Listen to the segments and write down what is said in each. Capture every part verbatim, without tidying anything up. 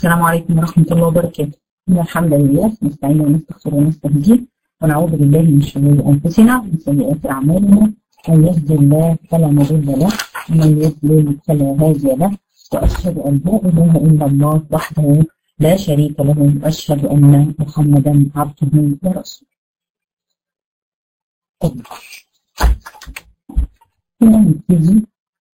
السلام عليكم ورحمة الله وبركاته. إن الحمد لله نستعين ونستغفر ونستهديه ونعوذ بالله من شرور أنفسنا ومن سيئات أعمالنا، من يهدي الله فلا مضل له ومن يضلل فلا هادي له، وأشهد أن لا إله إلا الله وحده لا شريك له، وأشهد أن محمدا عبده ورسوله. هنا نبتدي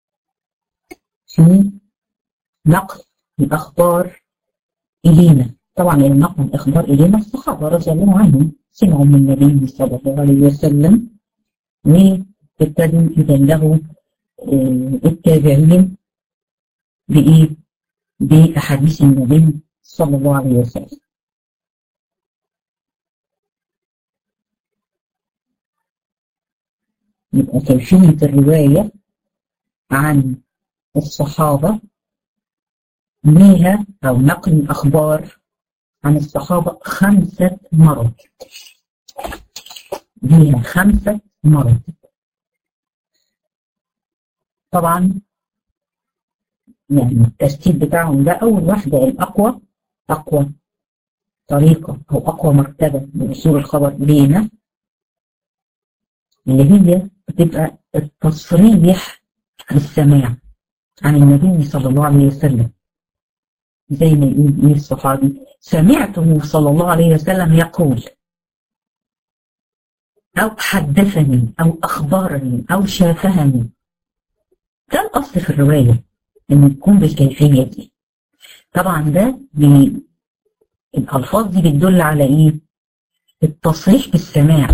في نقل الأخبار إلينا. طبعا النقل الأخبار إلينا الصحابة رضي الله عنهم سمعوا من النبي صلى الله عليه وسلم وابتدوا يبلغوا التابعين بإيه؟ بأحاديث النبي صلى الله عليه وسلم. يبقى كيفية الرواية عن الصحابة ليها أو نقل الأخبار عن الصحابة خمسة مراتب. ليها خمسة مراتب. طبعا يعني الترتيب بتاعهم ده أول واحدة الأقوى، أقوى طريقة أو أقوى مرتبة من وصول الخبر لينا اللي هي بتبقى التصريح بالسماع عن النبي صلى الله عليه وسلم. زي ما يقول ايه الصحابي: سمعته صلى الله عليه وسلم يقول، او حدثني او اخبرني او شافهني. ده الاصل في الروايه ان تكون بالكيفيه دي. طبعا ده الالفاظ دي بتدل على ايه؟ التصريح بالسماع.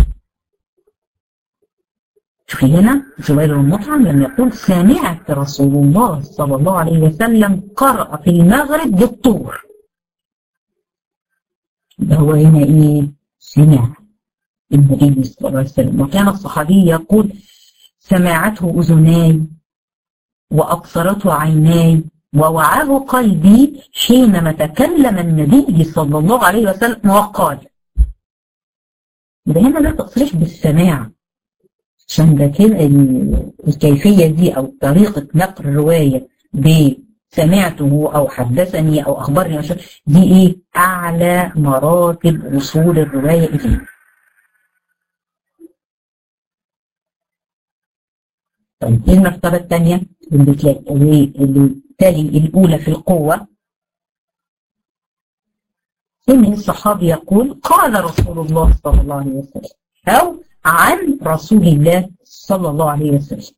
شوفي هنا جبير بن مطعم لما يقول سمعت رسول الله صلى الله عليه وسلم قرأ في المغرب بالطور. ده هو هنا ايه؟ سمع النبي صلى الله عليه وسلم. وكان الصحابي يقول سمعته أذناي وأبصرته عيناي ووعاه قلبي حينما تكلم النبي صلى الله عليه وسلم وقال. ده هنا ده تصريح بالسماع. عشان ده كده الكيفية دي أو طريقة نقل الرواية بسمعته أو حدثني أو أخبرني دي إيه؟ أعلى مراتب وصول الرواية إليه. طيب إيه المرتبة الثانية اللي تلاقي اللي تلي الأولى في القوة؟ إن الصحابي يقول قال رسول الله صلى الله عليه وسلم أو عن رسول الله صلى الله عليه وسلم.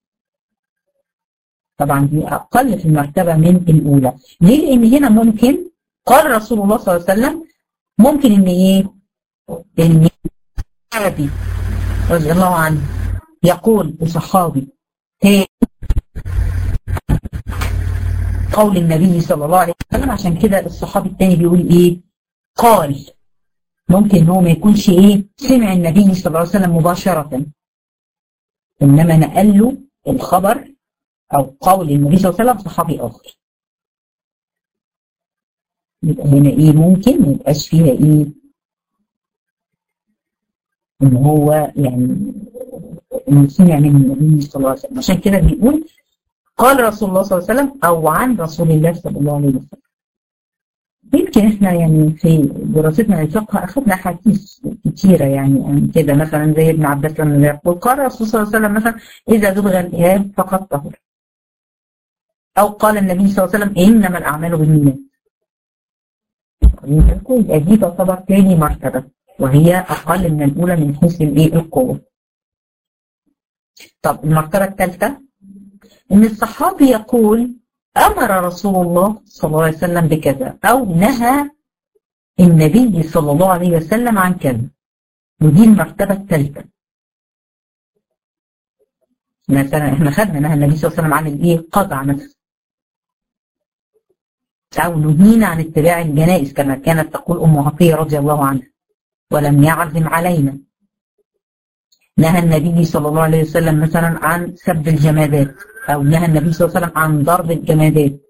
طبعا دي أقل في المرتبة من الأولى. ليه؟ لأن هنا ممكن قال رسول الله صلى الله عليه وسلم، ممكن إن إيه؟ إن صحابي رضي الله عنه يقول لصحابي هي قول النبي صلى الله عليه وسلم، عشان كده الصحابي الثاني بيقول إيه؟ قال. ممكن هو ما يكونش ايه سمع النبي صلى الله عليه وسلم مباشرة، انما نقل له الخبر او قول النبي صلى الله عليه وسلم صحابي اخر. يبقى هنا ايه ممكن ما يبقاش فيها ايه ان هو يعني انه سمع من النبي صلى الله عليه وسلم. عشان كده بيقول قال رسول الله صلى الله عليه وسلم او عن رسول الله صلى الله عليه وسلم. يمكن احنا يعني في دراستنا للفقه اخذنا حديث كتيره يعني عن كده، مثلا زي ابن عباس لما يقول قال الرسول صلى الله عليه وسلم مثلا اذا دبغ الإهاب فقد طهر، او قال النبي صلى الله عليه وسلم انما الاعمال بالنيات. يبقى دي تعتبر تاني مرتبه وهي اقل من الاولى من حيث الايه القوه. طب المرتبه الثالثه ان الصحابي يقول أمر رسول الله صلى الله عليه وسلم بكذا أو نهى النبي صلى الله عليه وسلم عن كذا. ودي المرتبة الثالثة. مثلا احنا خدنا نهى النبي صلى الله عليه وسلم عن الايه؟ قطع مثلا. أو نهينا عن اتباع الجنائز كما كانت تقول أم عطية رضي الله عنها ولم يعزم علينا. نهى النبي صلى الله عليه وسلم مثلا عن سب الجمادات، أو نهى النبي صلى الله عليه وسلم عن ضرب الجمادات.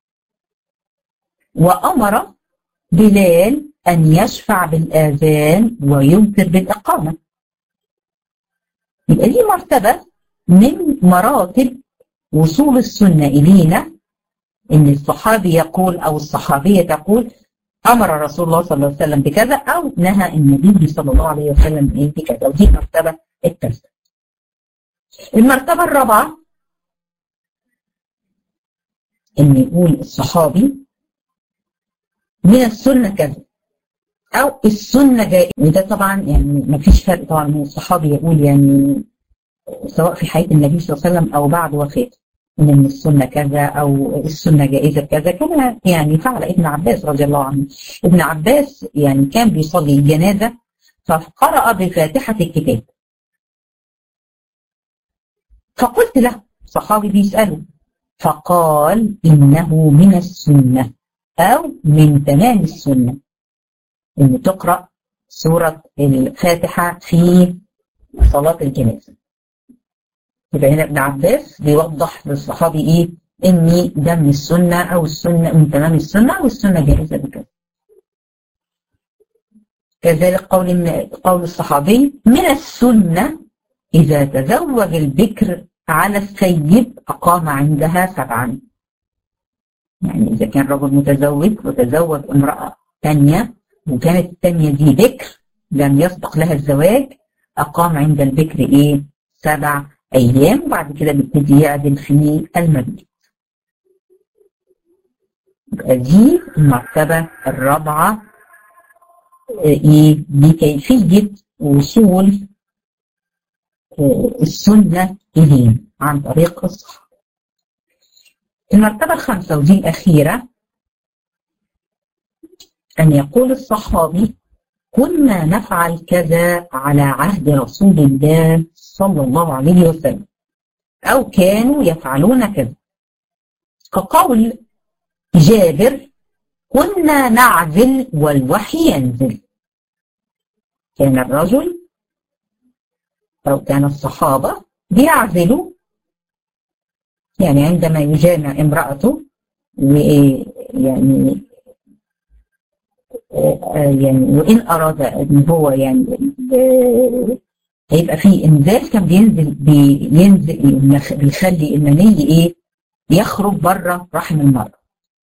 وأمر بلال أن يشفع بالآذان ويمطر بالإقامة. يبقى دي مرتبة من مراتب وصول السنة إلينا ان الصحابي يقول او الصحابية تقول امر رسول الله صلى الله عليه وسلم بكذا او نهى النبي صلى الله عليه وسلم ايه بكذا، ودي المرتبة الثالثة. المرتبة الرابعة ان يقول الصحابي من السنة كذا او السنة جائزة، وده طبعا يعني ما فيش فرق طبعا من الصحابي يقول يعني سواء في حياة النبي صلى الله عليه وسلم او بعد وفاته من السنة كذا او السنة جائزة كذا، كما يعني فعل ابن عباس رضي الله عنه. ابن عباس يعني كان بيصلي الجنازة فقرأ بفاتحة الكتاب، فقلت له صحابي بيسأله فقال إنه من السنة أو من تمام السنة إن تقرأ سورة الفاتحة في صلاة الجنازة. يبقى هنا ابن عباس بيوضح للصحابي إيه إن ده من السنة أو السنة من تمام السنة أو السنة جائزة بكذا. كذلك قول قول الصحابي من السنة إذا تزوج البكر على السيد أقام عندها سبعا. يعني إذا كان رجل متزوج وتزوج امرأة ثانية وكانت الثانية دي بكر لم يسبق لها الزواج، أقام عند البكر إيه؟ سبع أيام، وبعد كده بيبتدي يعدل في المبيت. يبقى دي المرتبة الرابعة إيه؟ بكيفية وصول السنة إليه عن طريق الصحابة. المرتبة الخامسة ودي الأخيرة أن يقول الصحابي كنا نفعل كذا على عهد رسول الله صلى الله عليه وسلم أو كانوا يفعلون كذا، كقول جابر كنا نعزل والوحي ينزل. كان الرجل أو كان الصحابة بيعزلوا يعني عندما يجامع امرأته ويعني يعني وإن أراد أن هو يعني هيبقى فيه إنزال كان بينزل بينزل بيخلي المني إيه يخرج بره رحم المرأة.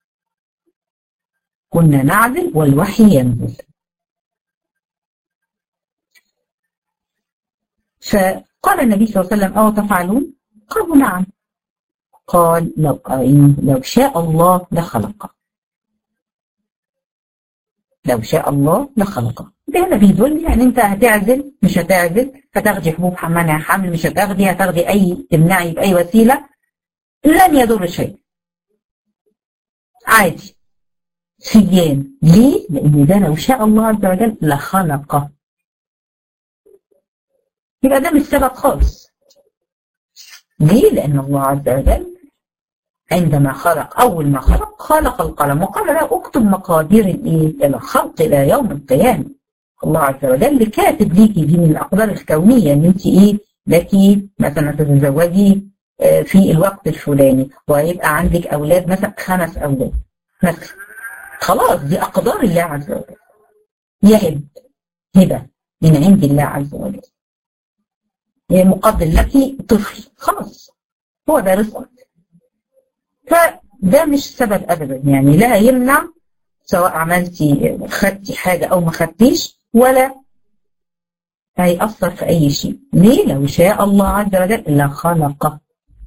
كنا نعزل والوحي ينزل. فقال النبي صلى الله عليه وسلم أو تفعلون؟ قالوا نعم. قال لو لو شاء الله لخلقه، لو شاء الله لخلقه. ده هنا بيدل يعني انت هتعزل مش هتعزل، هتاخدي حبوب منع حمل مش هتاخدي، هتاخدي اي تمنعي باي وسيله لن يضر شيء عادي سيان. ليه؟ لان ده لو شاء الله عز وجل لخلقه. يبقى ده مش سبب خالص. ليه؟ لان الله عز وجل عندما خلق أول ما خلق خلق القلم وقال له اكتب مقادير الايه الخلق إلى يوم القيامة. الله عز وجل كاتب ليكي دي من الأقدار الكونية إن أنت إيه لكي مثلا تتزوجي في الوقت الفلاني ويبقى عندك أولاد مثلا خمس أولاد مثلا، خلاص دي أقدار الله عز وجل. يهب هبة من عند الله عز وجل مقدر لك طفل، خلاص هو ده رزقك. فده مش سبب ابدا، يعني لا يمنع سواء عملتي خدتي حاجه او ما خدتيش ولا هيأثر في اي شيء. ليه؟ لو شاء الله عز وجل لخلقه.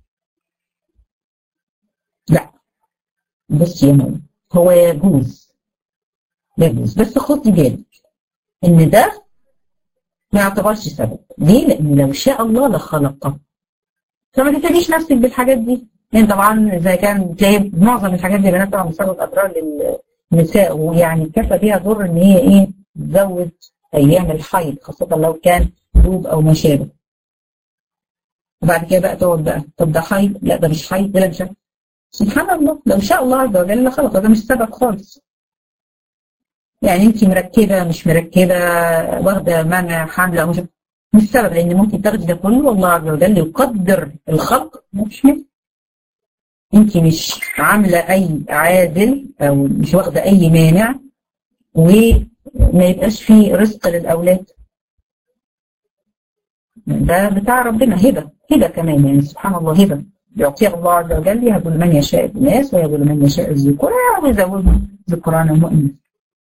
لا بس يا ماما هو يجوز يجوز بس خدي بالك ان ده ما يعتبرش سبب. ليه؟ لان لو شاء الله لخلقه. فما تتعبيش نفسك بالحاجات دي. يعني طبعا اذا كان تلاقي معظم الحاجات دي بنات طبعا بسبب اضرار للنساء، ويعني كفى بيها ضر ان هي ايه تزود ايام الحيض خاصه لو كان دوب او ما شابه. وبعد كده بقى تقعد بقى طب ده حيض، لا ده مش حيض، ده مش حيض. سبحان الله لو شاء الله عز وجل خلق، ده مش سبب خالص. يعني انت مركبه مش مركبه واخده منع حمل او مش مش سبب، لان ممكن تاخدي ده كله والله عز وجل يقدر الخلق مش منه. انت مش عامله اي عازل او مش واخده اي مانع وما يبقاش فيه رزق للاولاد. ده بتاع ربنا هبه هبه كمان، يعني سبحان الله هبه يعطيها الله عز وجل، يهب لمن يشاء الناس ويهب لمن يشاء الذكور ويزوجهم ذكرانا وإناثا.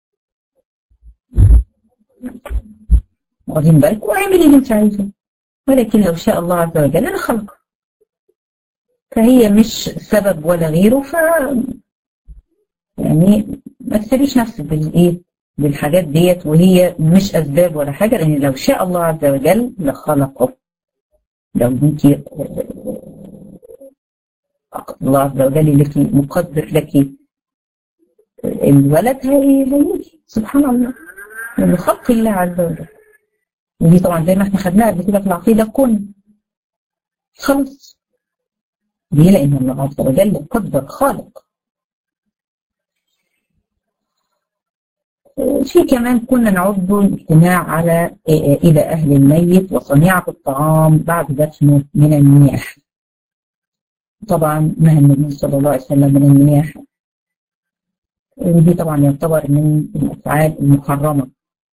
واخدين بالك؟ واعمل اللي انت عايزه، ولكن لو شاء الله عز وجل لخلق. فهي مش سبب ولا غيره، ف يعني ما تسابيش نفسك بالايه بالحاجات ديت، وهي مش اسباب ولا حاجه، لان لو شاء الله عز وجل لخلقه. لو انت الله عز وجل لك مقدر لك الولد هيجي سبحان الله من خلق الله عز وجل. ودي طبعا زي ما احنا خدناها قبل كده في العقيده كن خلص. ليه؟ لان الله عز وجل قدر خالق. في كمان كنا نعد الاجتماع على الى اهل الميت وصنيعه الطعام بعد دفنه من النياحه. طبعا نهى النبي صلى الله عليه وسلم من النياحه، ودي طبعا يعتبر من الافعال المحرمه.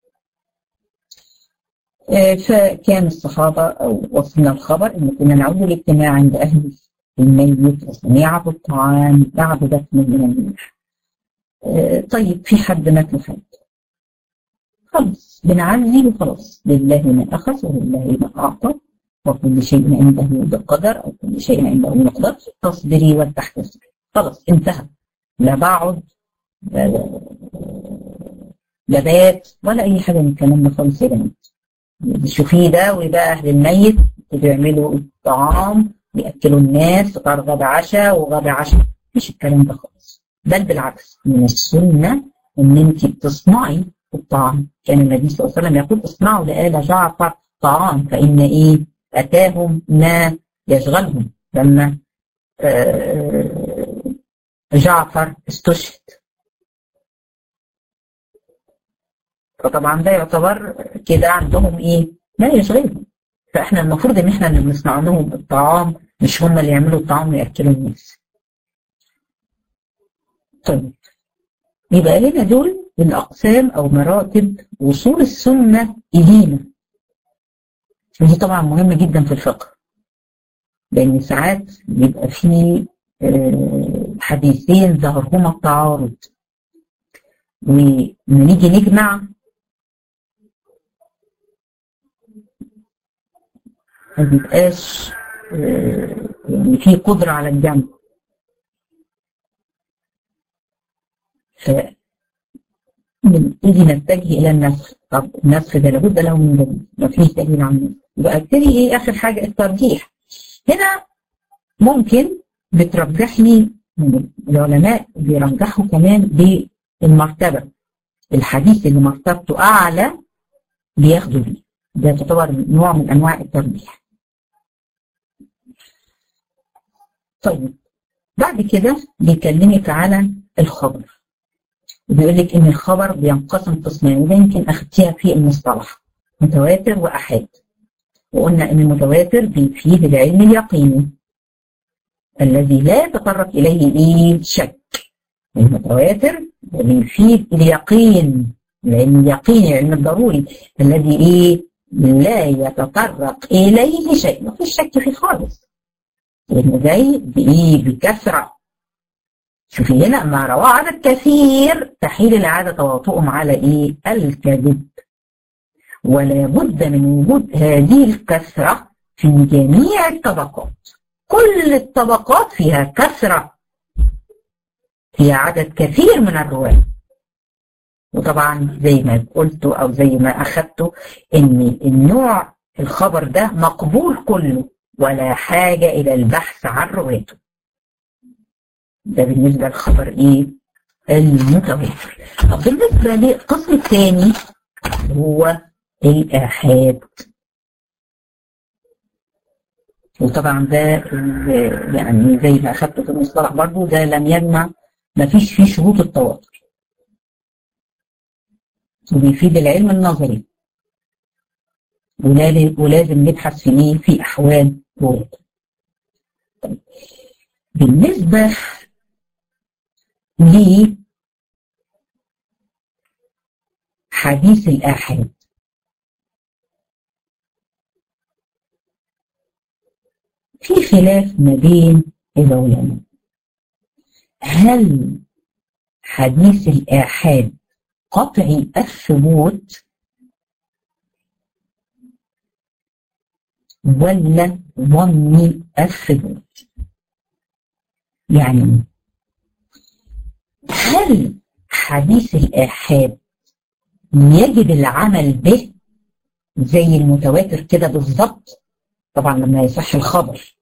فكان الصحابه او وصلنا الخبر ان كنا نعد الاجتماع عند اهل الميت وصنيعه الطعام بعد دفنه من النياحه. طيب في حد مات له حد، خلاص بنعزي وخلاص، لله ما أخذ ولله ما أعطى وكل شيء عنده بقدر أو كل شيء عنده بمقدار، تصبري وتحتسبي، خلاص انتهى. لا بعد لا بات ولا أي حاجة من الكلام ده خالص يا بنات. شوفيه ده وده أهل الميت بيعملوا الطعام بيأكلوا الناس، فطار غدا عشاء وغدا عشاء، مش الكلام ده خالص. بل بالعكس من السنة ان انت بتصنعي الطعام. كان النبي صلى الله عليه وسلم يقول اصنعوا لآل جعفر طعام فإن ايه أتاهم ما يشغلهم لما آه جعفر استشهد. فطبعا ده يعتبر كده عندهم ايه ما يشغلهم، فاحنا المفروض ان احنا اللي بنصنع لهم الطعام مش هم اللي يعملوا الطعام ويأكلوا الناس. طيب يبقى لنا دول الأقسام أو مراتب وصول السنة إلينا. ودي طبعا مهمة جدا في الفقه، لأن ساعات بيبقى فيه حديثين ظهرهما التعارض، ولما نيجي نجمع ما بيبقاش يعني في قدرة على الجمع. بنبتدي نتجه الى النسخ. طب النسخ ده لابد له من دليل، مفيش دليل عنه، يبقى ابتدي ايه اخر حاجه الترجيح. هنا ممكن بترجح لي العلماء بيرجحوا كمان بالمرتبه، الحديث اللي مرتبته اعلى بياخدوا بيه، ده تعتبر نوع من انواع الترجيح. طيب بعد كده بيكلمك على الخبر، وبيقول لك ان الخبر بينقسم قسمين، وده يمكن اخدتيها في المصطلح متواتر واحاد. وقلنا ان المتواتر بيفيد العلم اليقيني الذي لا يتطرق اليه ايه شك. المتواتر بيفيد اليقين، العلم اليقيني العلم الضروري الذي ايه لا يتطرق اليه شيء، ما فيش شك فيه خالص، لانه جاي بايه بكثره. شوفي هنا ما رواه عدد كثير تحيل العادة تواطؤهم على ايه الكذب، ولا بد من وجود هذه الكثرة في جميع الطبقات. كل الطبقات فيها كثرة، فيها عدد كثير من الرواة. وطبعا زي ما قلت او زي ما اخدته ان النوع الخبر ده مقبول كله ولا حاجة الى البحث عن رواته. ده بالنسبة للخبر ايه المتواتر. طب بالنسبة للقسم الثاني هو الآحاد، وطبعا ده يعني زي ما اخدته في المصطلح برضه ده لم يجمع، ما فيش فيه شروط التواتر، وبيفيد العلم النظري، ولازم نبحث في ايه في احوال رواته. طيب بالنسبة لحديث الآحاد، في خلاف ما بين العلماء، هل حديث الآحاد قطعي الثبوت ولا ظني الثبوت؟ يعني هل حديث الآحاد يجب العمل به زي المتواتر كده بالظبط؟ طبعا لما يصح الخبر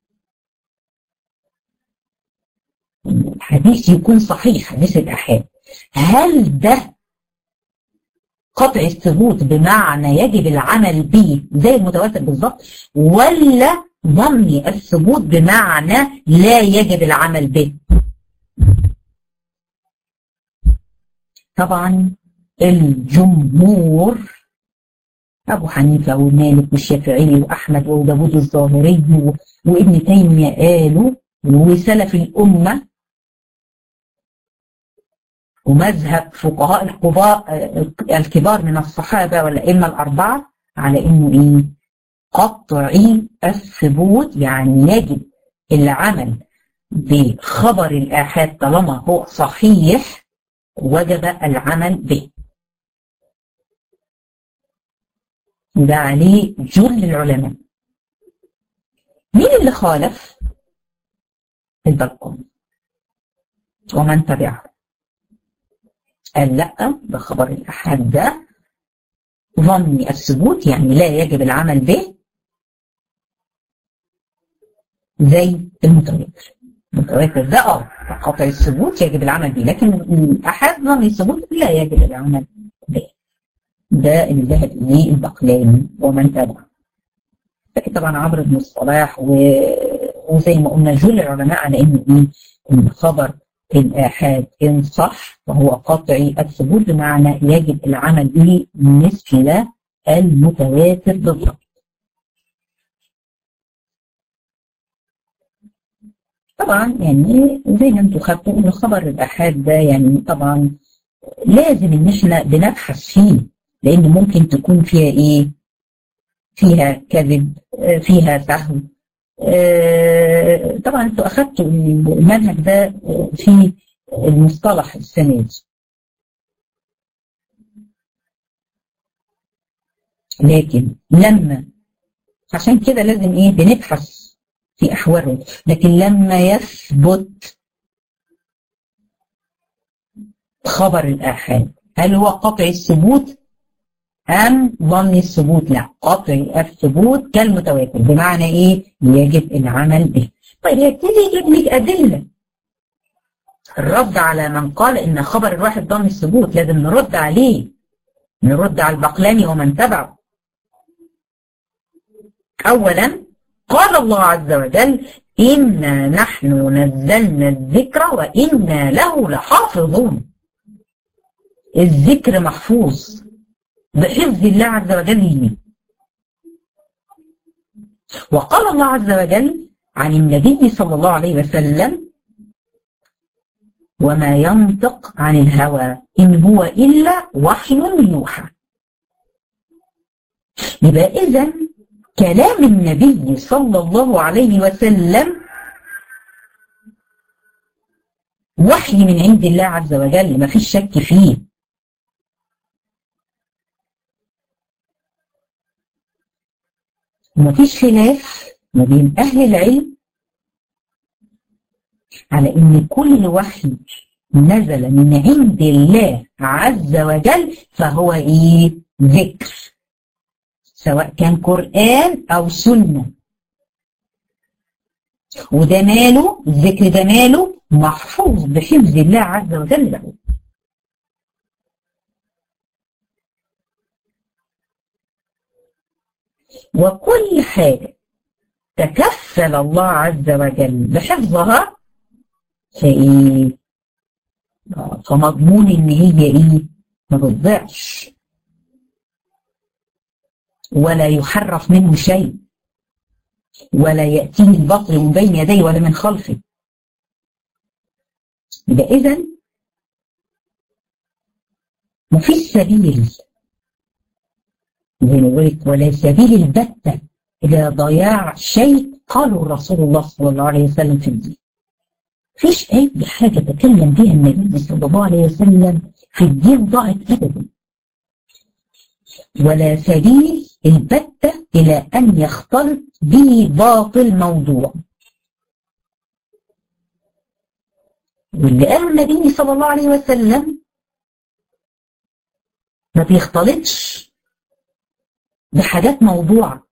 الحديث يكون صحيح، حديث الآحاد، هل ده قطع الثبوت بمعنى يجب العمل به زي المتواتر بالظبط، ولا ظني الثبوت بمعنى لا يجب العمل به؟ طبعا الجمهور أبو حنيفة ومالك والشافعي وأحمد وداود الظاهري وابن تيمية قالوا، وسلف الأمة ومذهب فقهاء القضاء الكبار من الصحابة والأئمة الأربعة على إنه إيه؟ قطعي الثبوت، يعني يجب العمل بخبر الآحاد طالما هو صحيح وجب العمل به. ده عليه جل العلماء. مين اللي خالف؟ البرقاني ومن تبعه، قال لا، ده خبر الآحاد ده ظني الثبوت، يعني لا يجب العمل به زي المتواتر. المتواتر ده اه قطع الثبوت يجب العمل به، لكن الآحاد ظني الثبوت لا يجب العمل به. ده اللي ذهب اليه البقلاني ومن تبعه. لكن طبعا عمرو بن الصلاح و... وزي ما قلنا جل العلماء على انه ايه؟ ان خبر الآحاد إن صح فهو قطعي الثبوت بمعنى يجب العمل به مثل المتواتر بالضبط. طبعا يعني زي ما انتم خدتوا ان خبر الآحاد ده يعني طبعا لازم ان احنا بنبحث فيه، لان ممكن تكون فيها ايه؟ فيها كذب، فيها سهو. طبعا انتوا اخدتوا المنهج ده في المصطلح السنة دي، لكن لما عشان كده لازم ايه؟ بنبحث في احوالهم. لكن لما يثبت خبر الآحاد هل هو قطعي الثبوت أم ظني الثبوت؟ لا، قطعي الثبوت كالمتواتر بمعنى إيه؟ يجب العمل به. طيب يبتدي يجيب لك أدلة الرد على من قال إن خبر الواحد ظني الثبوت، لازم نرد عليه، نرد على البقلاني ومن تبعه. أولا قال الله عز وجل إنا نحن نزلنا الذكر وإنا له لحافظون. الذكر محفوظ بحفظ الله عز وجل. وقال الله عز وجل عن النبي صلى الله عليه وسلم وما ينطق عن الهوى إن هو إلا وحي يوحى. يبقى إذن كلام النبي صلى الله عليه وسلم وحي من عند الله عز وجل، ما فيش شك فيه. وما فيش خلاف ما بين أهل العلم على إن كل وحي نزل من عند الله عز وجل فهو إيه؟ ذكر، سواء كان قرآن أو سنة. وده ماله؟ الذكر ده ماله؟ محفوظ بحفظ الله عز وجل له. وكل حاجة تكفل الله عز وجل بحفظها فإيه؟ فمضمون إن هي إيه؟ ما بتضيعش ولا يحرف منه شيء ولا يأتيه الباطل من بين يديه ولا من خلفه. يبقى إذن مفيش سبيل زي ما قلت، ولا سبيل البتة إلى ضياع شيء قالوا رسول الله صلى الله عليه وسلم في الدين. فيش أي حاجة تكلم بها النبي صلى الله عليه وسلم في الدين ضاعت أبدا، ولا سبيل البتة إلى أن يختلط به باطل موضوع. واللي قاله النبي صلى الله عليه وسلم ما بيختلطش بحاجات موضوعة.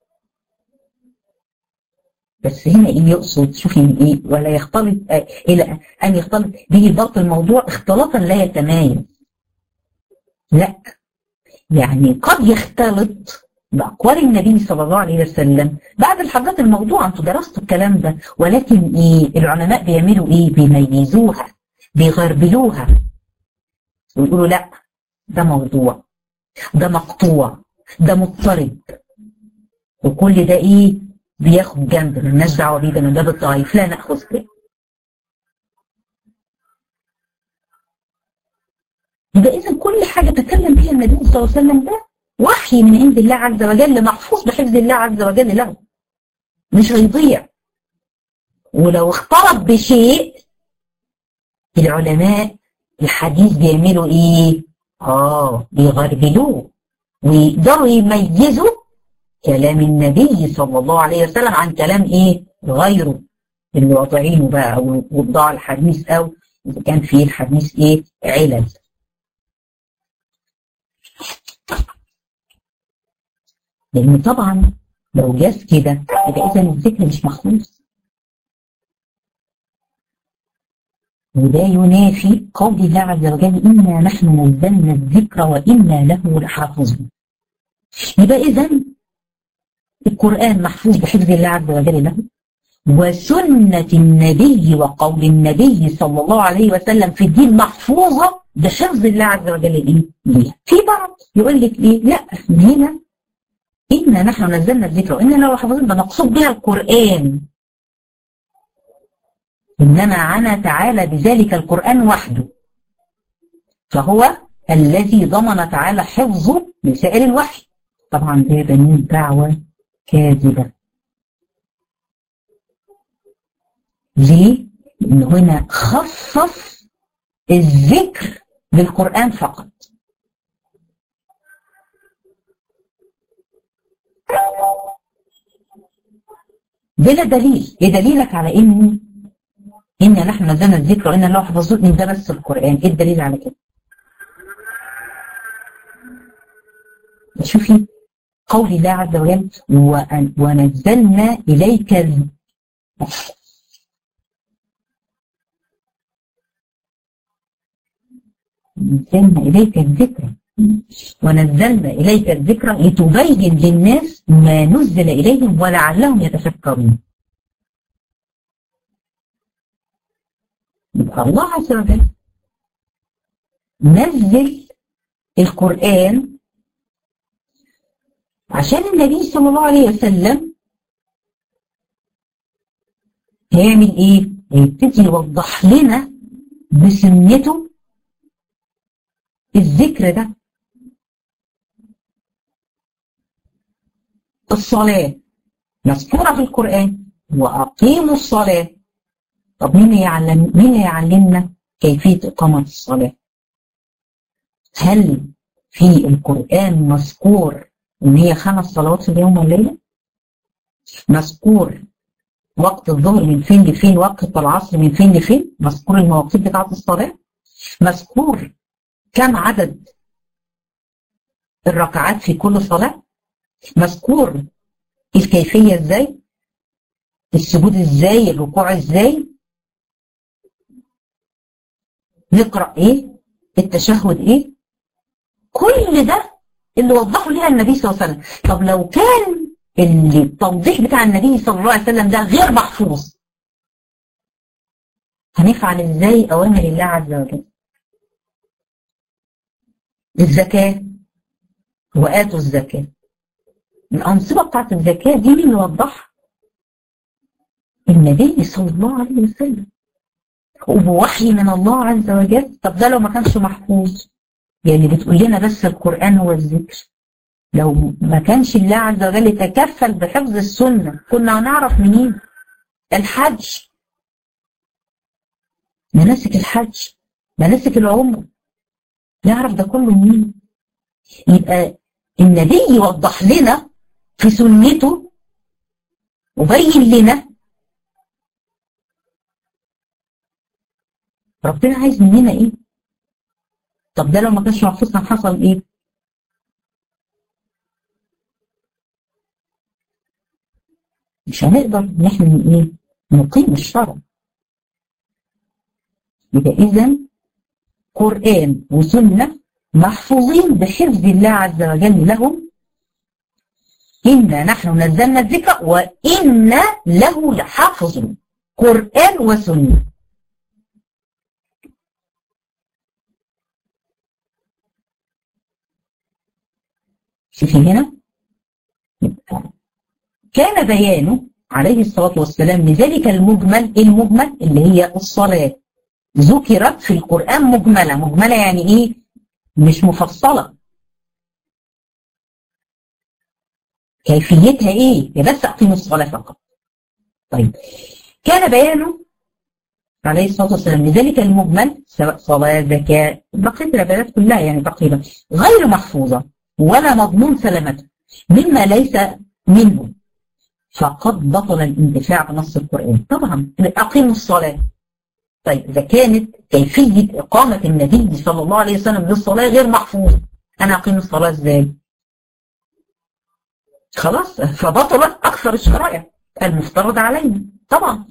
بس هنا ايه يقصد؟ شوفي من ايه؟ ولا يختلط آه الى ان يختلط به باطل موضوع اختلاطا لا يتمايز. لا، يعني قد يختلط بأقوال النبي صلى الله عليه وسلم بعد الحاجات الموضوعة. انتوا درستوا الكلام ده، ولكن ايه العلماء بيعملوا ايه؟ بيميزوها، بيغربلوها ويقولوا لا ده موضوع، ده مقطوع، ده مضطرب، وكل ده ايه بياخد جنب، مالناش دعوه بيه، ده من باب الضعيف، لا ناخذ به. يبقى اذا كل حاجه تكلم فيها النبي صلى الله عليه وسلم ده وحي من عند الله عز وجل، محفوظ بحفظ الله عز وجل له، مش هيضيع. ولو اختلط بشيء العلماء الحديث بيعملوا ايه؟ اه بيغربلوه ويقدروا يميزوا كلام النبي صلى الله عليه وسلم عن كلام ايه؟ غيره اللي واضعينه بقى، او وضع الحديث، او اذا كان فيه الحديث ايه؟ علل. لان طبعا لو جاز كده يبقى اذا الذكر مش محفوظ، وده ينافي قول الله عز وجل إنا نحن نزلنا الذكر وإنا له لحافظون. يبقى إذا القرآن محفوظ بحفظ الله عز وجل له، وسنة النبي وقول النبي صلى الله عليه وسلم في الدين محفوظة بحفظ الله عز وجل إيه؟ ليها. في بعض يقول لك إيه؟ لا، هنا إنا نحن نزلنا الذكر وإنا له لحافظون ده مقصود بها القرآن، إنما عنا تعالى بذلك القرآن وحده، فهو الذي ضمن تعالى حفظه من سائر الوحي. طبعا ده بنين دعوة كاذبة. ليه؟ لأن هنا خصص الذكر بالقرآن فقط. بلا دليل. ايه دليلك على إن إن نحن نزلنا الذكر وإن الله حفظه إن ده بس القرآن؟ إيه الدليل على كده؟ شوفي قول الله عز وجل ونزلنا إليك نزلنا إليك الذكر ونزلنا إليك الذكر لتبين للناس ما نزل إليهم ولعلهم يتفكرون. يبقى الله عز وجل نزل القرآن عشان النبي صلى الله عليه وسلم هيعمل ايه؟ هيبتدي يوضح لنا بسنته الذكر ده. الصلاة مذكورة في القرآن، وأقيموا الصلاة. طب مين يعلم مين يعلمنا كيفية إقامة الصلاة؟ هل في القرآن مذكور إن هي خمس صلوات في اليوم والليلة؟ مذكور وقت الظهر من فين لفين، وقت العصر من فين لفين؟ مذكور المواقيت بتاعة الصلاة؟ مذكور كم عدد الركعات في كل صلاة؟ مذكور الكيفية ازاي؟ السجود ازاي؟ الركوع ازاي؟ نقرأ ايه؟ التشهد ايه؟ كل ده اللي وضحه لنا النبي صلى الله عليه وسلم. طب لو كان التوضيح بتاع النبي صلى الله عليه وسلم ده غير محفوظ، هنفعل ازاي اوامر الله عز وجل؟ الزكاة، وآتوا الزكاة. الأنصبة بتاعت الزكاة دي مين اللي وضحها؟ النبي صلى الله عليه وسلم وبوحي من الله عز وجل. طب ده لو ما كانش محفوظ، يعني بتقول لنا بس القرآن هو الذكر، لو ما كانش الله عز وجل يتكفل بحفظ السنة كنا هنعرف منين؟ الحج، مناسك الحج، مناسك العمر، نعرف ده كله منين؟ يبقى النبي يوضح لنا في سنته وبين لنا ربنا عايز مننا ايه. طب ده لو ما كانش محفوظ كان حصل ايه؟ مش هنقدر ان احنا ايه نقيم الشرع. يبقى اذا قرآن وسنة محفوظين بحفظ الله عز وجل لهم. إنا نحن نزلنا الذكر وإنا له لحافظون، قرآن وسنة. شوفي هنا، كان بيانه عليه الصلاة والسلام لذلك المجمل، المجمل اللي هي الصلاة ذكرت في القرآن مجملة. مجملة يعني ايه؟ مش مفصلة. كيفيتها ايه؟ يا بس اقيموا الصلاة فقط. طيب كان بيانه عليه الصلاة والسلام لذلك المجمل سواء صلاة زكاة بقية العبادات كلها يعني تقريبا غير محفوظة ولا مضمون سلامته مما ليس منه، فقد بطل الانتفاع بنص القرآن. طبعا اقيموا الصلاة. طيب إذا كانت كيفية إقامة النبي صلى الله عليه وسلم للصلاة غير محفوظة، أنا أقيم الصلاة إزاي؟ خلاص فبطلت أكثر الشرائع المفترض علينا. طبعا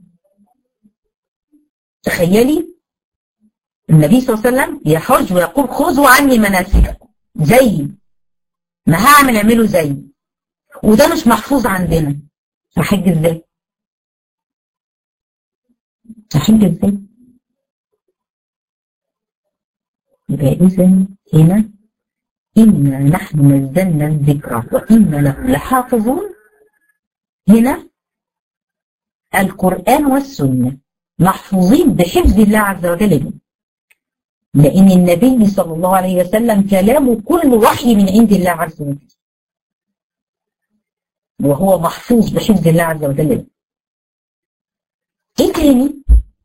تخيلي النبي صلى الله عليه وسلم يحج ويقول خذوا عني مناسككم زي ما هعمل اعملوا زي، وده مش محفوظ عندنا. هحج ازاي؟ هحج ازاي؟ يبقى إذا هنا إنا نحن نزلنا الذكر وإنا له لحافظون. هنا القرآن والسنة محفوظين بحفظ الله عز وجل، لأن النبي صلى الله عليه وسلم كلامه كل وحي من عند الله عز وجل، وهو محفوظ بحفظ الله عز وجل. ايه تاني؟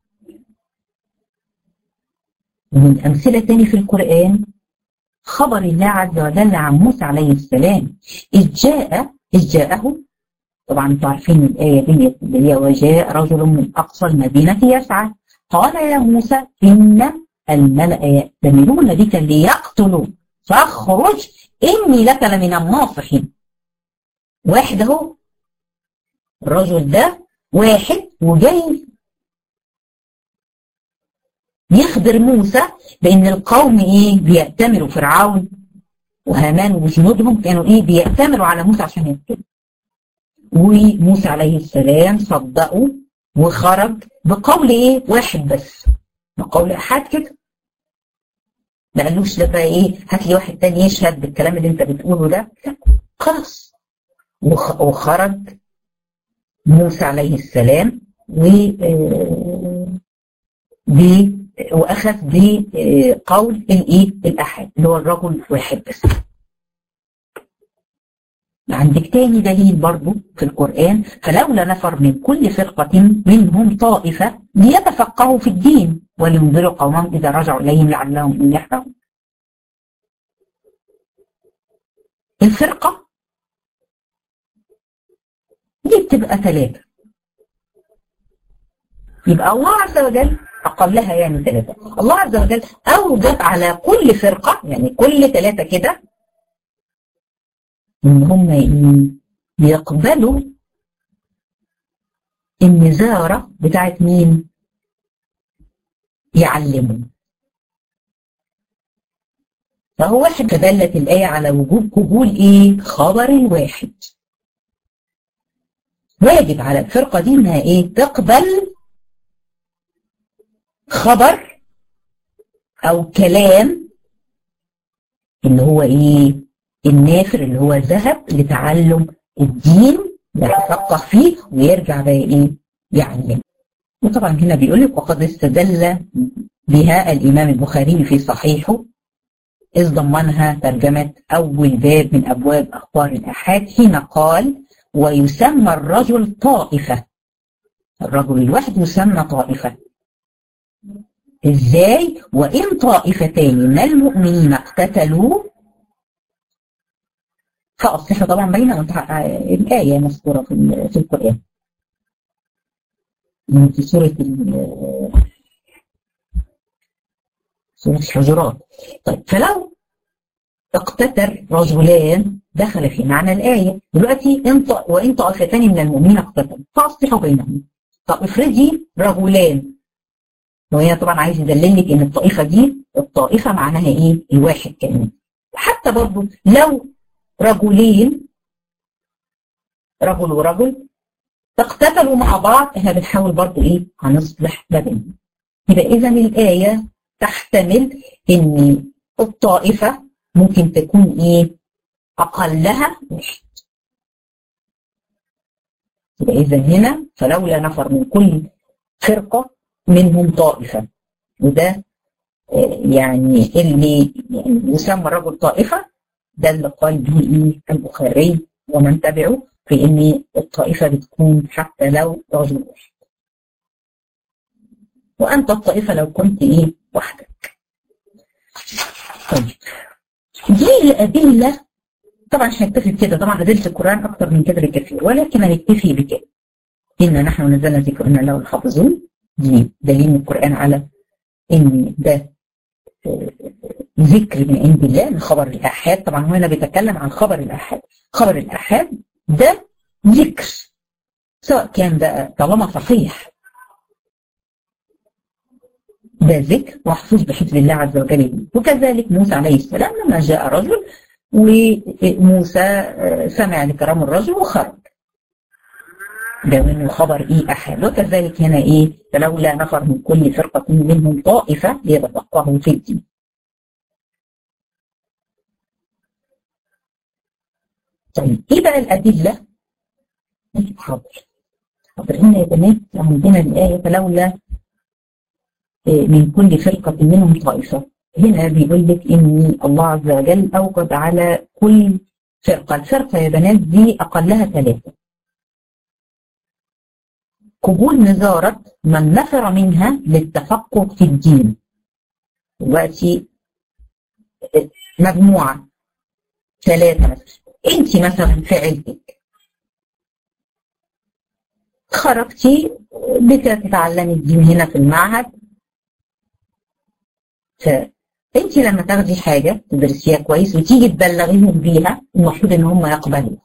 من أمثلة تاني في القرآن خبر الله عز وجل عن موسى عليه السلام إذ جاء إذ جاءه. طبعا انتوا عارفين الآية دي اللي هي وجاء رجل من أقصى المدينة يسعى قال يا موسى إن الملأ يأتمرون بك ليقتلوا فاخرج إني لك لمن الناصحين. واحد اهو، الرجل ده واحد وجاي يخبر موسى بأن القوم إيه بيأتمروا، فرعون وهامان وجنودهم كانوا إيه بيأتمروا على موسى عشان يقتلوا. وموسى عليه السلام صدقوا وخرج بقول إيه واحد بس، بقول أحد كده، ما قالوش ده بقى إيه هات لي واحد تاني يشهد بالكلام اللي أنت بتقوله ده، لا خلاص. وخرج موسى عليه السلام و واخذ بقول الايه الاحد اللي هو الرجل واحد بس. عندك تاني دليل برضو في القرآن فلولا نفر من كل فرقة منهم طائفة ليتفقهوا في الدين ولينذروا قومهم إذا رجعوا إليهم لعلهم يحذرون. الفرقة دي بتبقى ثلاثة، يبقى الله عز وجل أقلها يعني ثلاثة. الله عز وجل أوجب على كل فرقة يعني كل ثلاثة كده إن هم يقبلوا النزارة بتاعت مين؟ يعلموا. فهو واحد تدلت الآية على وجوب قبول إيه؟ خبر الواحد. واجب على الفرقة دي إنها إيه؟ تقبل خبر أو كلام اللي هو إيه؟ النافر اللي هو ذهب لتعلم الدين يتفقه فيه ويرجع بقى إيه؟ يعلم. وطبعا هنا بيقول لك وقد استدل بها الإمام البخاري في صحيحه إذ ضمنها ترجمة أول باب من أبواب أخبار الآحاد حين قال ويسمى الرجل طائفة. الرجل الواحد يسمى طائفة. إزاي؟ وإن طائفتان من المؤمنين اقتتلوا فأصلحوا طبعا بينهم. الآية مذكورة في في القرآن في سورة سورة الحجرات. طيب فلو اقتتل رجلان دخل في معنى الآية. دلوقتي انت وإن طائفتان من المؤمنين اقتتلوا فأصلحوا بينهم. طب افرضي رجلان، وهي طبعا عايز يدللك ان الطائفة دي الطائفة معناها ايه؟ الواحد كمان. حتى برضو لو رجلين رجل ورجل اقتتلوا مع بعض احنا بنحاول برضو ايه؟ هنصلح ما بينهم. يبقى اذا الآية تحتمل ان الطائفة ممكن تكون ايه؟ اقلها واحد. يبقى اذا هنا فلولا نفر من كل فرقة منهم طائفة، وده يعني اللي يعني يسمى الرجل طائفة، ده اللي قال به ايه البخاري ومن تبعه في ان الطائفة بتكون حتى لو رجل واحد. وانت الطائفة لو كنت ايه وحدك. طيب دي الأدلة. طبعا مش هنكتفي بكده، طبعا أدلة القرآن أكتر من كده بكثير، ولكن هنكتفي بكده. إنا نحن نزلنا ذكر إنا له الحافظون. دي دليل من القرآن على إن ده ذكر من عند الله من خبر الآحاد. طبعا هو هنا بيتكلم عن خبر الآحاد. خبر الآحاد ده ذكر، سواء كان بقى طالما صحيح ده ذكر محفوظ بحفظ الله عز وجل. وكذلك موسى عليه السلام لما جاء رجل وموسى سمع لكلام الرجل وخرج، ده من خبر ايه احد. وكذلك هنا ايه فلولا نفر من كل فرقة منهم طائفة ليتفقهوا في الدين. طيب ايه بقى الأدلة؟ حاضر حاضر هنا يا بنات عندنا الآية فلولا من كل فرقة منهم طائفة. هنا بيقول لك ان الله عز وجل اوجد على كل فرقة. الفرقة يا بنات دي اقلها ثلاثة. قبول نظارة من نفر منها للتفقه في الدين. دلوقتي مجموعة ثلاثة مثلا، انت مثلا في عيلتك خرجتي بتتعلمي الدين هنا في المعهد، فانت لما تاخدي حاجة تدرسيها كويس وتيجي تبلغيهم بيها المفروض ان هم يقبلوا.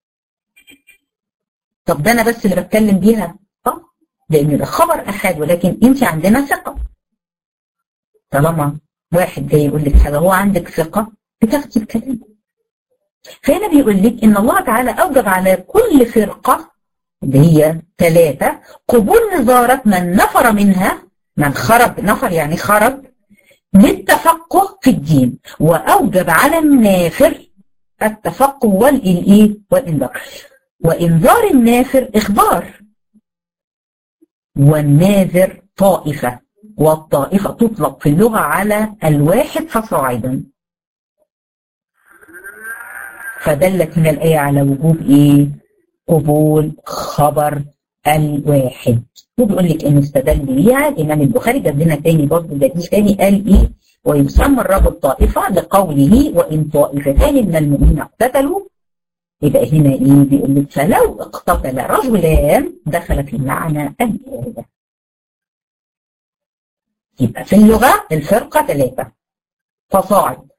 طب ده انا بس اللي بتكلم بيها؟ اه لان ده خبر احاد، ولكن انت عندنا ثقة. طالما واحد جاي يقول لك حاجة هو عندك ثقة بتاخدي الكلام. فهنا بيقول لك ان الله تعالى اوجب على كل فرقة اللي هي ثلاثة قبول نظارة من نفر منها. من خرج، نفر يعني خرج للتفقه في الدين، واوجب على النافر التفقه والايه والانذار. وانذار النافر اخبار، والناذر طائفة، والطائفة تطلق في اللغة على الواحد فصاعدا. فدلت هنا الآية على وجوب ايه؟ قبول خبر الواحد. وبيقول لك ان استدل بيها الامام البخاري. جاب لنا تاني برضه دليل تاني قال ايه؟ ويسمى الرجل طائفة لقوله وان طائفتان من المؤمنين اقتتلوا. يبقى هنا ايه؟ بيقول لك فلو اقتتل رجلان دخل في معنى الآية. يبقى في اللغة الفرقة ثلاثة فصاعد،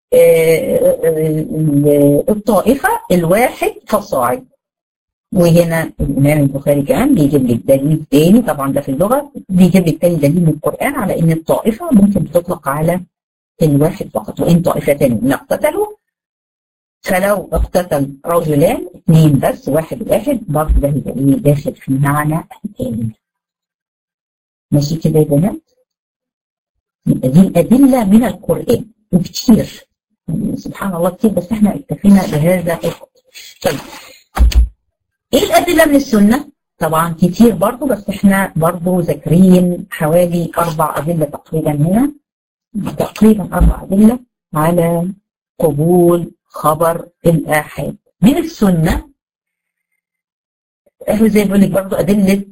الطائفة الواحد فصاعد. وهنا الإمام البخاري كمان بيجيب لك دليل تاني، طبعا ده في اللغة، بيجيب لك تاني دليل من القرآن على إن الطائفة ممكن تطلق على الواحد فقط. وإن طائفتين اقتتلوا فلو اقتتل رجلان اثنين بس واحد واحد برضه ده يبقى داخل في معنى الآية. ماشي كده يا بنات؟ يبقى دي الأدلة من القرآن وكتير يعني سبحان الله كتير، بس احنا اكتفينا بهذا القدر. طيب ايه الأدلة من السنة؟ طبعا كتير برضو، بس احنا برضو ذاكرين حوالي أربع أدلة تقريبا هنا، تقريبا أربع أدلة على قبول خبر الآحاد. من السنة زي ما بقول لك برضه أدلة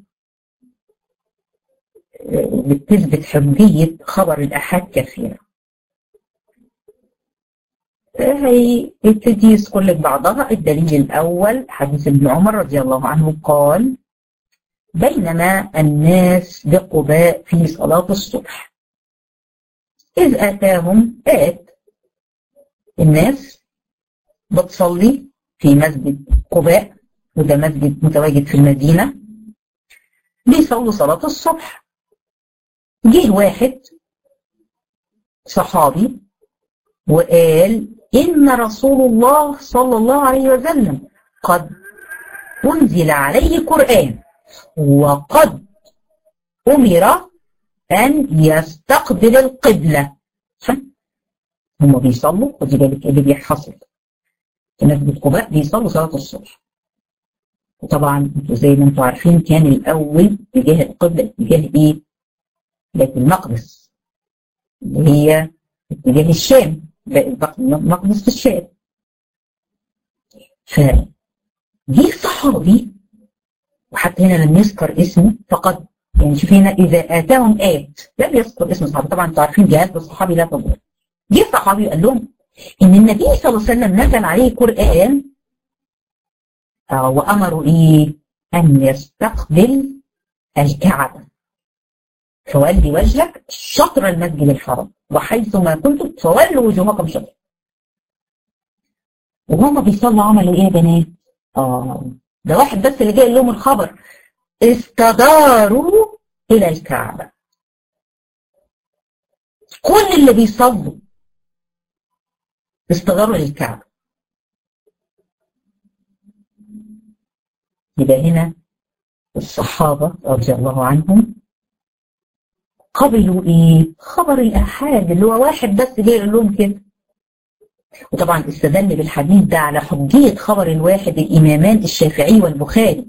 بتثبت حجية خبر الآحاد كثيرة. هيبتدي يذكر لك بعضها. الدليل الأول حديث ابن عمر رضي الله عنه قال: بينما الناس بقباء في صلاة الصبح إذ آتاهم آت. الناس بتصلي في مسجد قباء، وده مسجد متواجد في المدينة، بيصلوا صلاة الصبح. جه واحد صحابي وقال: إن رسول الله صلى الله عليه وسلم قد أنزل عليه قرآن وقد أمر أن يستقبل القبلة. هم بيصلوا، خدي بالك اللي بيحصل في مسجد قباء بيصلوا صلاة الصبح. وطبعا انتوا زي ما انتوا عارفين كان الأول اتجاه القبلة اتجاه إيه؟ بيت المقدس اللي هي اتجاه الشام، بيت المقدس في الشام. فجه صحابي، وحتى هنا لم يذكر اسمه فقط، يعني شوف هنا إذا آتاهم آت لم يذكر اسم الصحابي. طبعا انتوا عارفين جهاز الصحابي لا تضر. جه صحابي وقال لهم إن النبي صلى الله عليه وسلم نزل عليه قرآن آه وأمروا إيه؟ أن يستقبل الكعبة، فولي وجهك شطر المسجد الحرام وحيثما كنتم فولوا وجوهكم شطر. وهم بيصلوا عملوا إيه يا بنات؟ آه ده واحد بس اللي جاي لهم الخبر، استداروا إلى الكعبة. كل اللي بيصلوا استداروا للكعبة. يبقى هنا الصحابة رضي الله عنهم قبلوا ايه؟ خبر الآحاد اللي هو واحد بس جاي يقول لهم كده. وطبعا استدل بالحديث ده على حجية خبر الواحد الإمامان الشافعي والبخاري.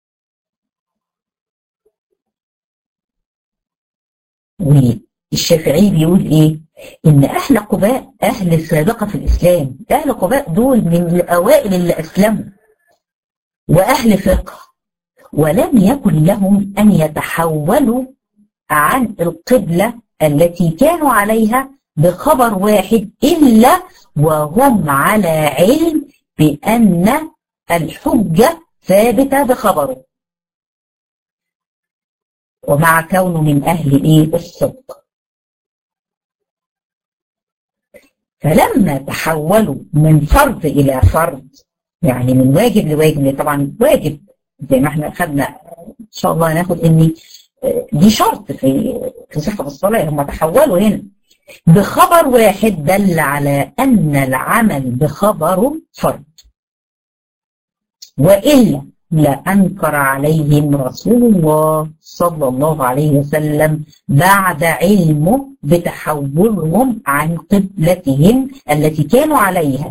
والشافعي بيقول ايه؟ ان اهل قباء اهل سابقة في الاسلام، اهل قباء دول من الاوائل اللي اسلموا واهل فقه، ولم يكن لهم ان يتحولوا عن القبلة التي كانوا عليها بخبر واحد إلا وهم على علم بأن الحجة ثابتة بخبره، ومع كونه من أهل إيه؟ الصدق. فلما تحولوا من فرض إلى فرض، يعني من واجب لواجب، طبعا واجب زي ما احنا أخذنا إن شاء الله ناخد إن دي شرط في في صحة الصلاة، هم تحولوا هنا بخبر واحد دل على أن العمل بخبره فرض، وإلا لأنكر عليهم رسول الله صلى الله عليه وسلم بعد علمه بتحولهم عن قبلتهم التي كانوا عليها.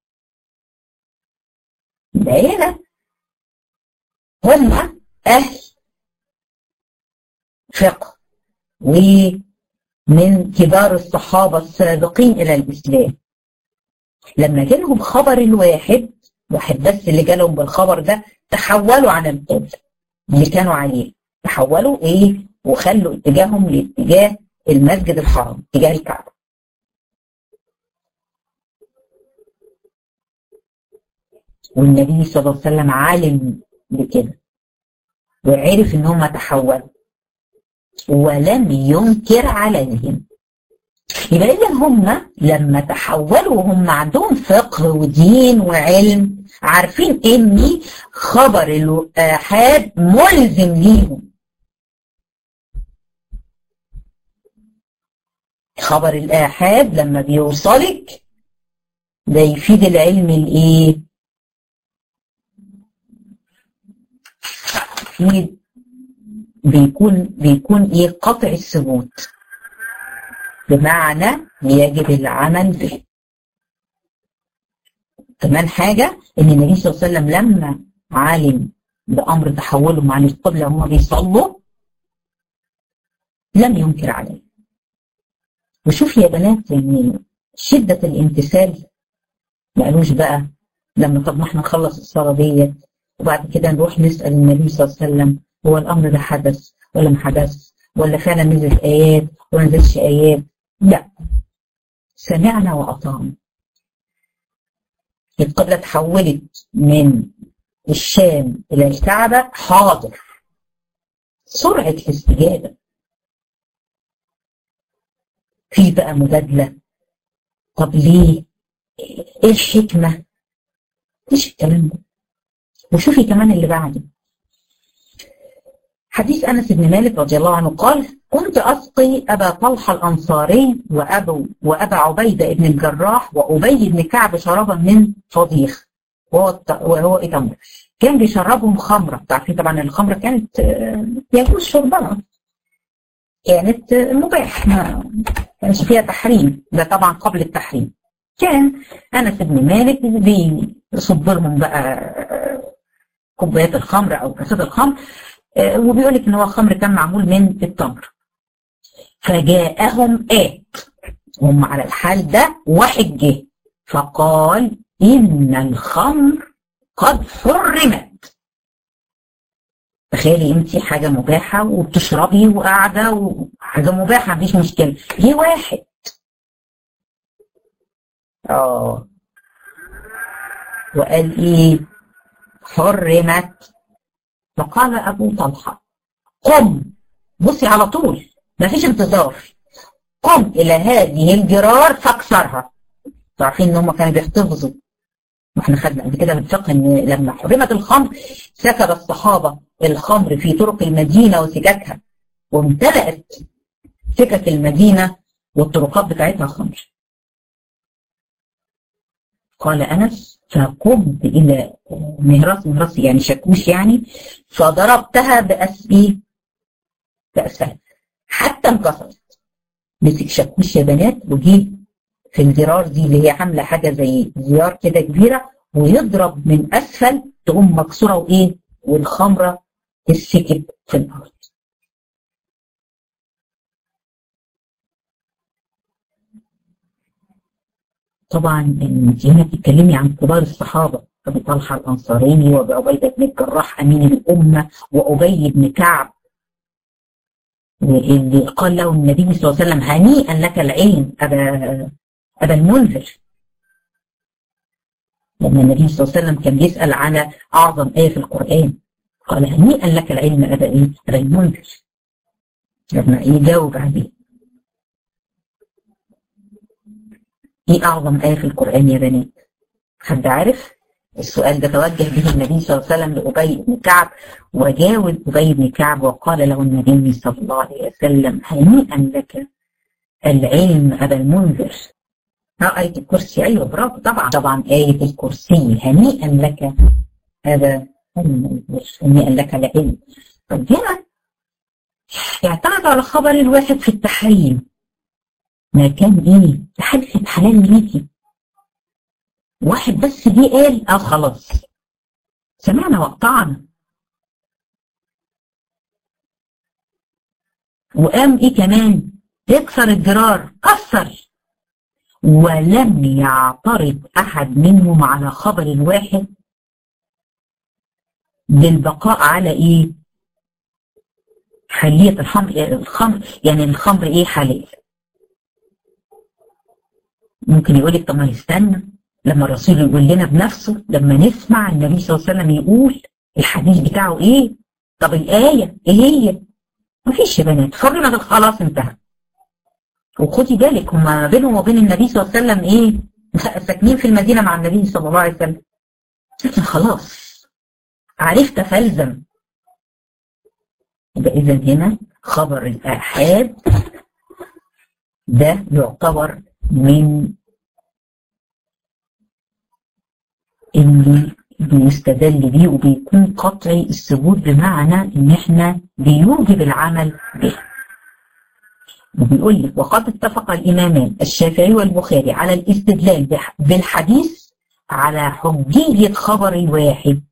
هنا هم أهل فقه ومن كبار الصحابة السابقين إلى الإسلام، لما جالهم خبر الواحد واحد بس اللي جالهم بالخبر ده تحولوا عن القبلة اللي كانوا عليه، تحولوا إيه وخلوا اتجاههم لاتجاه المسجد الحرام، اتجاه الكعبة. والنبي صلى الله عليه وسلم علم بكده وعرف إن هم تحولوا ولم ينكر عليهم. يبقى إذا هم لما تحولوا وهم عندهم فقه ودين وعلم، عارفين إن خبر الآحاد ملزم ليهم. خبر الآحاد لما بيوصلك ده يفيد العلم الإيه؟ يفيد بيكون بيكون ايه؟ قطع الثبوت، بمعنى يجب العمل به. كمان حاجة ان النبي صلى الله عليه وسلم لما علم بأمر تحولهم عن القبلة وهم بيصلوا لم ينكر عليه. وشوف يا بنات، يعني شدة الامتثال. ما قالوش بقى لما طب ما احنا نخلص الصلاة ديت وبعد كده نروح نسأل النبي صلى الله عليه وسلم هو الأمر ده حدث ولا ما حدث، ولا فعلا نزلت آيات ولا نزلتش آيات. لا، سمعنا وأطعنا. القبلة تحولت من الشام إلى الكعبة، حاضر. سرعة الاستجابة. في بقى مبادلة، طب ليه؟ ايه الحكمة؟ مش الكلام ده. وشوفي كمان اللي بعده، حديث أنس بن مالك رضي الله عنه قال: كنت أسقي أبا طلحة الأنصاري وأبو وأبا عبيدة بن الجراح وأبي بن كعب شرابا من فضيخ وهو وهو تمر. كان بيشربهم خمرة. تعرفين طبعا الخمرة كانت يجوز شربها، كانت مباح، ما كانش فيها تحريم. ده طبعا قبل التحريم. كان أنس بن مالك بيصب لهم بقى كوبايات الخمر أو كاسات الخمر، وبيقول لك ان هو الخمر كان معمول من التمر. فجاءهم آت، هم على الحال ده، واحد جه فقال: إن الخمر قد حرمت. تخيلي انت حاجة مباحة وبتشربي وقاعدة وحاجة مباحة مفيش مشكلة، جه واحد اه وقال ايه؟ حرمت. فقال أبو طلحة: قم، بصي على طول مفيش انتظار، قم إلى هذه الجرار فاكسرها. تعرفين ان هم كانوا بيحتفظوا، واحنا خدنا قبل كده بالفقه ان لما حرمت الخمر سكب الصحابة الخمر في طرق المدينة وسككها، وامتلأت سكك المدينة والطرقات بتاعتها خمر. قال أنس: فقمت إلى مهراس، مهراس يعني شاكوش يعني، فضربتها بأسئي بأسها حتى انكسرت. مسك شاكوش يا بنات وجيه في الجرار دي اللي هي عاملة حاجة زي زيار كده كبيرة، ويضرب من أسفل تقوم مكسورة وإيه، والخمرة تسكب في الأرض. طبعا انت هنا بتتكلمي عن كبار الصحابه، ابي طلحه الانصاري وابي عبيده بن الجراح امين الامه وابي بن كعب، اللي قال له النبي صلى الله عليه وسلم: هنيئا لك العلم ابا ابا المنذر. لما النبي صلى الله عليه وسلم كان بيسال على اعظم ايه في القران قال: هنيئا لك العلم ابا ايه؟ ابا المنذر. لما يجاوب عليه: ايه اعظم آية في القرآن يا بنات؟ حد عارف؟ السؤال ده توجه به النبي صلى الله عليه وسلم لأبي بن كعب، وجاوب أبي بن كعب وقال له النبي صلى الله عليه وسلم: هنيئا لك العلم أبا المنذر. اه آية الكرسي، ايوه برافو، طبعا طبعا آية الكرسي، هنيئا لك أبا المنذر، هنيئا لك العلم. طب هنا اعتمد على خبر الواحد في التحريم، ما كان ايه؟ تحدث حلال ليكي. واحد بس جه قال اه خلاص سمعنا وقطعنا، وقام ايه كمان؟ يكسر الجرار، كسر، ولم يعترض احد منهم على خبر الواحد بالبقاء على ايه؟ حلية الخمر. الخمر يعني الخمر ايه؟ حلال. ممكن يقولك طب ما نستنى لما الرسول يقول لنا بنفسه، لما نسمع النبي صلى الله عليه وسلم يقول الحديث بتاعه ايه؟ طب الآية ايه هي؟ مفيش يا بنات، حرمت خلاص انتهى. وخدي بالك هما بينهم وبين النبي صلى الله عليه وسلم ايه؟ ساكنين في المدينة مع النبي صلى الله عليه وسلم، لكن خلاص عرفت فالزم. يبقى إذا هنا خبر الآحاد ده يعتبر من اللي بيستدل بيه وبيكون قطعي الثبوت، بمعنى ان احنا بيوجب العمل به. وبيقول لك: وقد اتفق الامامان الشافعي والبخاري على الاستدلال بالحديث على حجية خبر الواحد.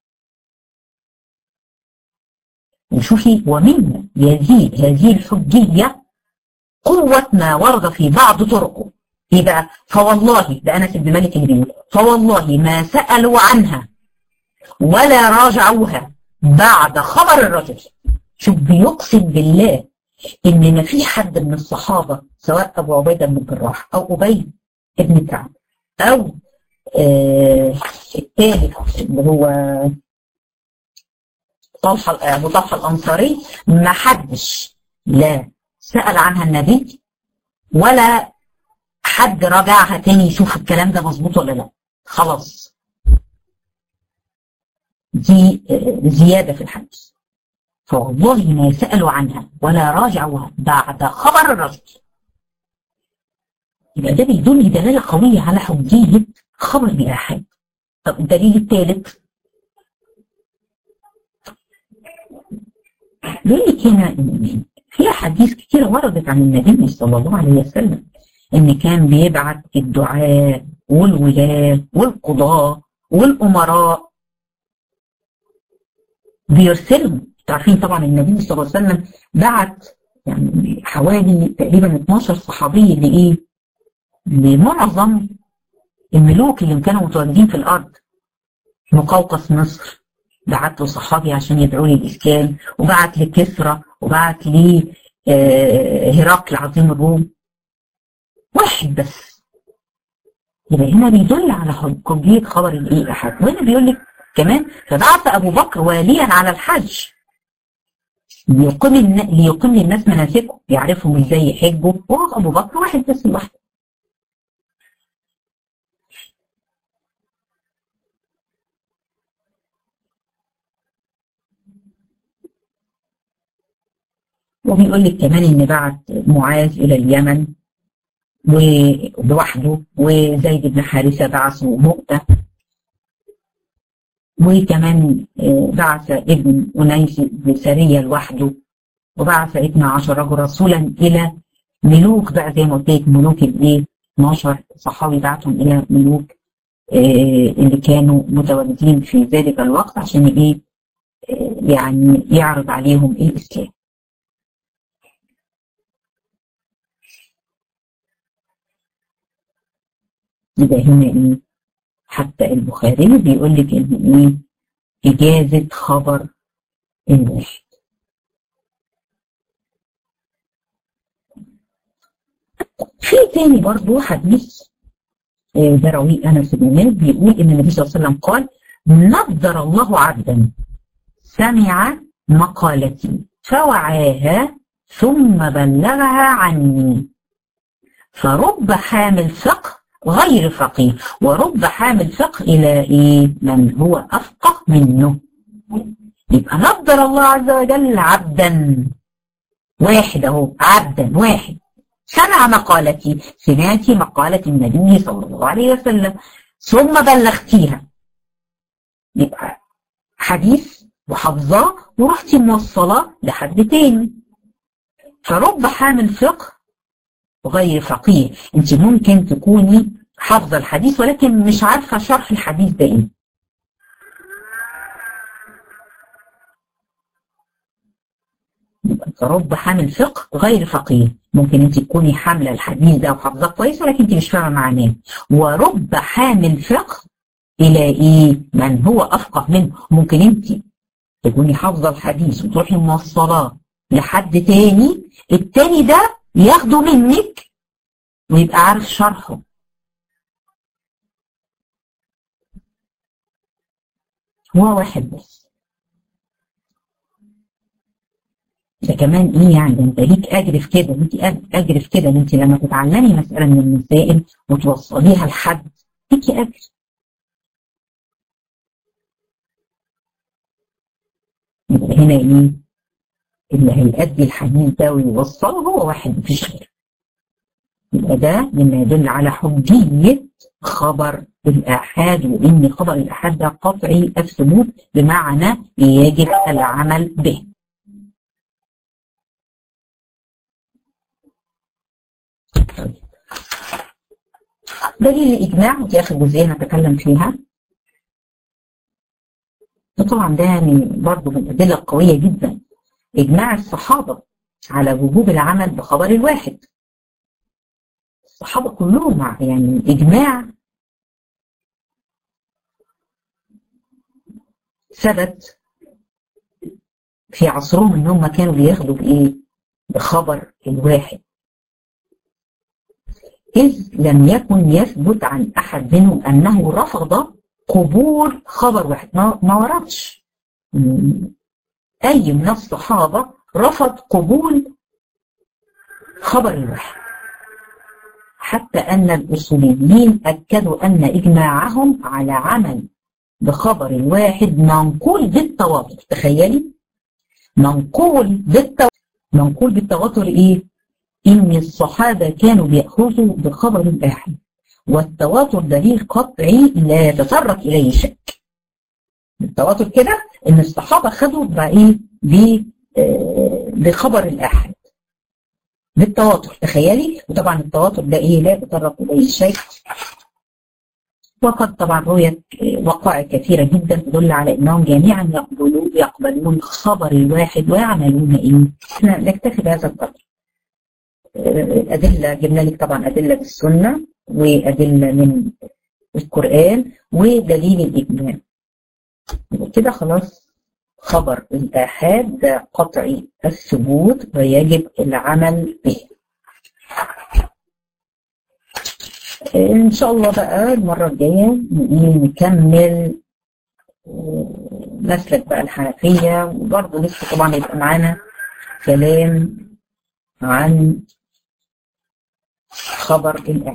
وشوفي: ومما يزيد هذه الحجية قوة ما ورد في بعض طرقه. ايه بقى؟ فوالله، ده انس بن مالك اللي بيقول، فوالله ما سالوا عنها ولا راجعوها بعد خبر الرجل. شوف بيقسم بالله ان ما في حد من الصحابه سواء ابو عبيده بن الجراح او ابي بن كعب او آه الثالث اللي هو طلحه ابو طلحه الانصاري، ما حدش لا سال عنها النبي ولا حد راجعها تاني يشوف الكلام ده مظبوط ولا لا. خلاص دي آه زياده في الحديث. فوالله ما سالوا عنها ولا راجعوها بعد خبر الرجل. يبقى ده بيدل دلاله قويه على حجيه خبر الآحاد. طب الدليل الثالث بيقول لك هنا ان في احاديث كثيره وردت عن النبي صلى الله عليه وسلم ان كان بيبعت الدعاة والولاة والقضاة والامراء بيرسلهم. تعرفين طبعا النبي صلى الله عليه وسلم بعت يعني حوالي تقريبا اتناشر صحابي لايه؟ لمعظم الملوك اللي كانوا متواجدين في الارض. مقوقس مصر بعت له صحابي عشان يدعوا لي الاسلام، وبعت لكسرى، وبعت لي هرقل عظيم الروم. واحد بس. يبقى هنا بيدل على حجية خبر الايه احد. وهنا بيقول لك كمان فبعث ابو بكر واليا على الحج ليقيم ليقيم للناس مناسكهم، يعرفهم ازاي يحجوا، وهو ابو بكر واحد بس لوحده. وبيقول لك كمان ان بعت معاذ الى اليمن ولوحده، وزيد بن حارثه بعثه مؤتة، وكمان بعث ابن انيس بن سريه لوحده، وبعث اثنا عشر رجل رسولا الى ملوك بقى زي ما قلت لك ملوك الايه اتناشر صحابي بعتهم الى ملوك اللي كانوا متواجدين في ذلك الوقت عشان ايه يعني يعرض عليهم الاسلام. يبقى هنا ايه حتى البخاري بيقول لك ان ايه اجازه خبر الواحد. في تاني برضه حديث ده روي انس بن مالك بيقول ان النبي صلى الله عليه وسلم قال: نضر الله عبدا سمع مقالتي فوعاها ثم بلغها عني، فرب حامل فقه غير فقيه، ورب حامل فقه الى ايه من هو افقه منه. يبقى نضر الله عز وجل عبدا واحد اهو، عبدا واحد سمع مقالتي، سمعتي مقالة النبي صلى الله عليه وسلم ثم بلغتيها. يبقى حديث وحافظاه ورحتي موصلاه لحد تاني. فرب حامل فقه غير فقيه، انت ممكن تكوني حافظه الحديث ولكن مش عارفه شرح الحديث ده ايه. يبقى فرب حامل فقه غير فقيه، ممكن انت تكوني حامله الحديث ده وحافظاه كويس ولكن انت مش فاهمه معناه. ورب حامل فقه الى ايه من هو افقه منه، ممكن انت تكوني حافظه الحديث وتروحي موصلاه لحد تاني، التاني ده ياخده منك ويبقى عارف شرحه. هو واحد بس. ده كمان ايه يعني؟ ده انت ليك اجر في كده، انت اجر في كده، انت لما تتعلمي مساله من المسائل وتوصليها لحد ليكي اجر. يبقى هنا ايه اللي هيأدي الحديث ده ويوصله هو واحد مفيش غيره. يبقى ده مما يدل على حجية خبر الآحاد، وإن خبر الآحاد ده قطعي الثبوت بمعنى يجب العمل به. دليل الإجماع ودي آخر جزئية هنتكلم فيها. وطبعا ده يعني برضه من الأدلة القوية جدا إجماع الصحابة على وجوب العمل بخبر الواحد. الصحابة كلهم يعني إجماع ثبت في عصرهم إن هم كانوا بياخدوا بإيه؟ بخبر الواحد، إذ لم يكن يثبت عن أحد منهم أنه رفض قبول خبر واحد. ما, ما وردش أي من الصحابة رفض قبول خبر الواحد، حتى أن الأصوليين أكدوا أن إجماعهم على عمل بخبر الواحد منقول بالتواتر. تخيلي، منقول بالتواتر. منقول بالتواتر إيه؟ إن الصحابة كانوا بيأخذوا بخبر الواحد، والتواتر دليل قطعي لا يتطرق إليه شك. التواتر كده إن الصحابة خدوا بإيه؟ بخبر الأحد بالتواتر. تخيلي، وطبعا التواتر ده إيه؟ لا يتطرق إليه شك. وقد طبعا رويت وقائع كثيرة جدا تدل على أنهم جميعا يقبلون يقبلون خبر الواحد ويعملون إيه؟ احنا نكتفي بهذا القدر. الأدلة جبنا لك طبعا أدلة بالسنة وأدلة من القرآن ودليل الإجماع. كده خلاص خبر الآحاد ده قطعي الثبوت ويجب العمل به. إن شاء الله بقى المرة الجاية نكمل مسلك بقى الحنفية، وبرضه لسه طبعا يبقى معانا كلام عن خبر الآحاد.